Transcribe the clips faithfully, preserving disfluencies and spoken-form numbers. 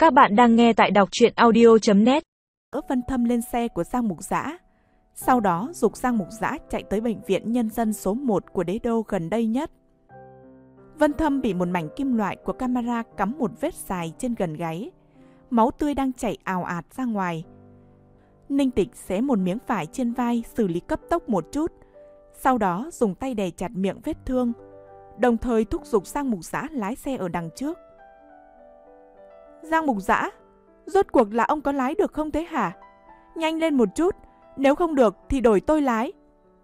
Các bạn đang nghe tại đọc truyện audio chấm net. Vân Thâm lên xe của Giang Mục Dã, sau đó giục Giang Mục Dã chạy tới bệnh viện nhân dân số một của đế đô gần đây nhất. Vân Thâm bị một mảnh kim loại của camera cắm một vết dài trên gần gáy, máu tươi đang chảy ào ạt ra ngoài. Ninh Tịch xé một miếng vải trên vai xử lý cấp tốc một chút, sau đó dùng tay đè chặt miệng vết thương, đồng thời thúc giục Giang Mục Dã lái xe ở đằng trước. Giang Mục Dã, rốt cuộc là ông có lái được không thế hả? Nhanh lên một chút, nếu không được thì đổi tôi lái.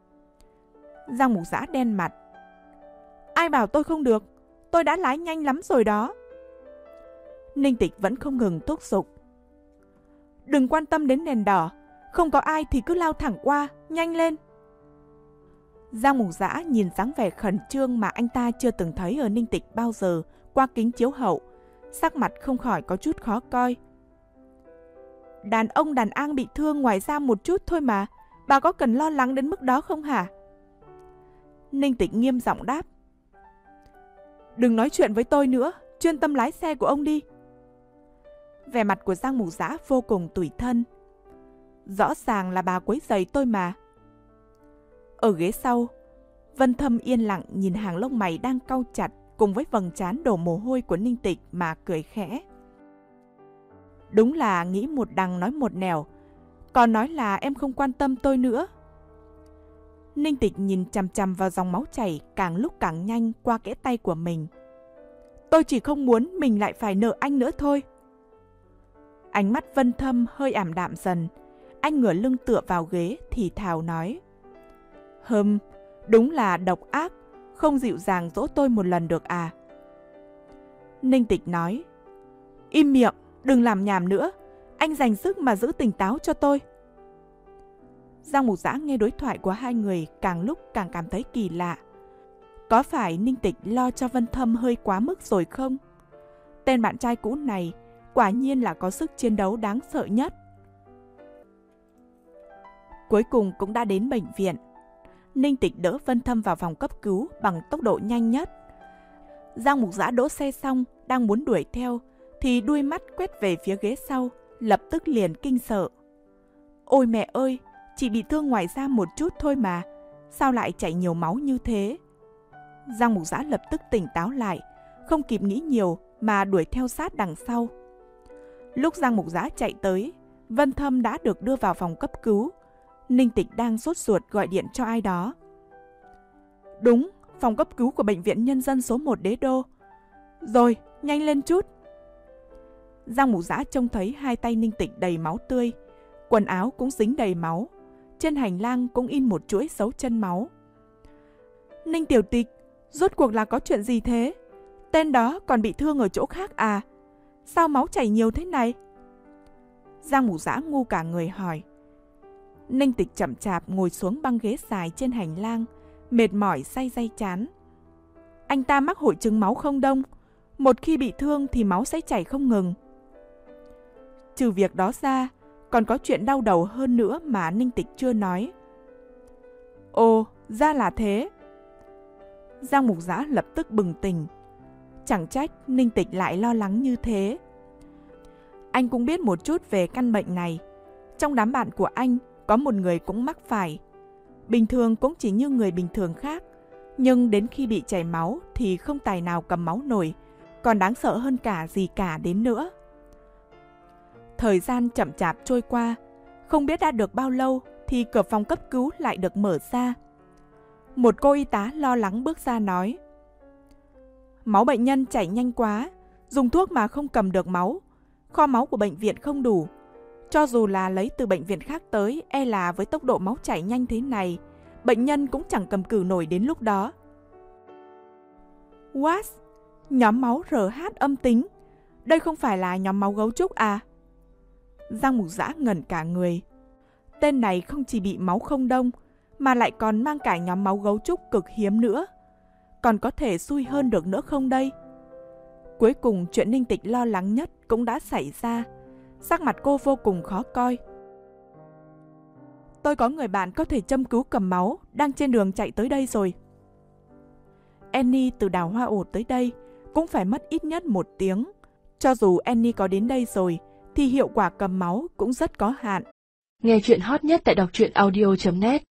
Giang Mục Dã đen mặt. Ai bảo tôi không được, tôi đã lái nhanh lắm rồi đó. Ninh Tịch vẫn không ngừng thúc giục. Đừng quan tâm đến đèn đỏ, không có ai thì cứ lao thẳng qua, nhanh lên. Giang Mục Dã nhìn dáng vẻ khẩn trương mà anh ta chưa từng thấy ở Ninh Tịch bao giờ qua kính chiếu hậu, sắc mặt không khỏi có chút khó coi. Đàn ông đàn an bị thương ngoài da một chút thôi mà, bà có cần lo lắng đến mức đó không hả? Ninh Tịch nghiêm giọng đáp. Đừng nói chuyện với tôi nữa, chuyên tâm lái xe của ông đi. Vẻ mặt của Giang Mục Dã vô cùng tủi thân. Rõ ràng là bà quấy rầy tôi mà. Ở ghế sau, Vân Thâm yên lặng nhìn hàng lông mày đang cau chặt cùng với vầng trán đổ mồ hôi của Ninh Tịch mà cười khẽ. Đúng là nghĩ một đằng nói một nẻo, còn nói là em không quan tâm tôi nữa. Ninh Tịch nhìn chằm chằm vào dòng máu chảy càng lúc càng nhanh qua kẽ tay của mình. Tôi chỉ không muốn mình lại phải nợ anh nữa thôi. Ánh mắt Vân Thâm hơi ảm đạm dần, anh ngửa lưng tựa vào ghế thì thào nói. Hừm, đúng là độc ác, không dịu dàng dỗ tôi một lần được à? Ninh Tịch nói. Im miệng, đừng làm nhảm nữa, anh dành sức mà giữ tỉnh táo cho tôi. Giang Mục Dã nghe đối thoại của hai người càng lúc càng cảm thấy kỳ lạ. Có phải Ninh Tịch lo cho Vân Thâm hơi quá mức rồi không? Tên bạn trai cũ này quả nhiên là có sức chiến đấu đáng sợ nhất. Cuối cùng cũng đã đến bệnh viện. Ninh Tịch đỡ Vân Thâm vào phòng cấp cứu bằng tốc độ nhanh nhất. Giang Mục Dã đỗ xe xong, đang muốn đuổi theo, thì đuôi mắt quét về phía ghế sau, lập tức liền kinh sợ. Ôi mẹ ơi, chỉ bị thương ngoài da một chút thôi mà, sao lại chảy nhiều máu như thế? Giang Mục Dã lập tức tỉnh táo lại, không kịp nghĩ nhiều mà đuổi theo sát đằng sau. Lúc Giang Mục Dã chạy tới, Vân Thâm đã được đưa vào phòng cấp cứu. Ninh Tịch đang sốt ruột gọi điện cho ai đó. Đúng, phòng cấp cứu của bệnh viện nhân dân số một đế đô. Rồi, nhanh lên chút. Giang Mục Dã trông thấy hai tay Ninh Tịch đầy máu tươi, quần áo cũng dính đầy máu, trên hành lang cũng in một chuỗi dấu chân máu. Ninh Tiểu Tịch, rốt cuộc là có chuyện gì thế? Tên đó còn bị thương ở chỗ khác à? Sao máu chảy nhiều thế này? Giang Mục Dã ngu cả người hỏi. Ninh Tịch chậm chạp ngồi xuống băng ghế dài trên hành lang, mệt mỏi day day chán. Anh ta mắc hội chứng máu không đông, một khi bị thương thì máu sẽ chảy không ngừng. Trừ việc đó ra, còn có chuyện đau đầu hơn nữa mà Ninh Tịch chưa nói. Ồ, ra là thế. Giang Mục Dã lập tức bừng tỉnh. Chẳng trách Ninh Tịch lại lo lắng như thế. Anh cũng biết một chút về căn bệnh này. Trong đám bạn của anh có một người cũng mắc phải. Bình thường cũng chỉ như người bình thường khác, nhưng đến khi bị chảy máu thì không tài nào cầm máu nổi, còn đáng sợ hơn cả gì cả đến nữa. Thời gian chậm chạp trôi qua, không biết đã được bao lâu thì cửa phòng cấp cứu lại được mở ra. Một cô y tá lo lắng bước ra nói. Máu bệnh nhân chảy nhanh quá, dùng thuốc mà không cầm được máu. Kho máu của bệnh viện không đủ. Cho dù là lấy từ bệnh viện khác tới, e là với tốc độ máu chảy nhanh thế này, bệnh nhân cũng chẳng cầm cự nổi đến lúc đó. What? Nhóm máu rờ hát âm tính? Đây không phải là nhóm máu gấu trúc à? Giang Mục Dã ngẩn cả người. Tên này không chỉ bị máu không đông, mà lại còn mang cả nhóm máu gấu trúc cực hiếm nữa. Còn có thể xui hơn được nữa không đây? Cuối cùng chuyện Ninh Tịch lo lắng nhất cũng đã xảy ra. Sắc mặt cô vô cùng khó coi. Tôi có người bạn có thể châm cứu cầm máu, đang trên đường chạy tới đây rồi. Annie từ đào hoa ổ tới đây cũng phải mất ít nhất một tiếng. Cho dù Annie có đến đây rồi, thì hiệu quả cầm máu cũng rất có hạn. Nghe chuyện hot nhất tại đọc truyện audio chấm net.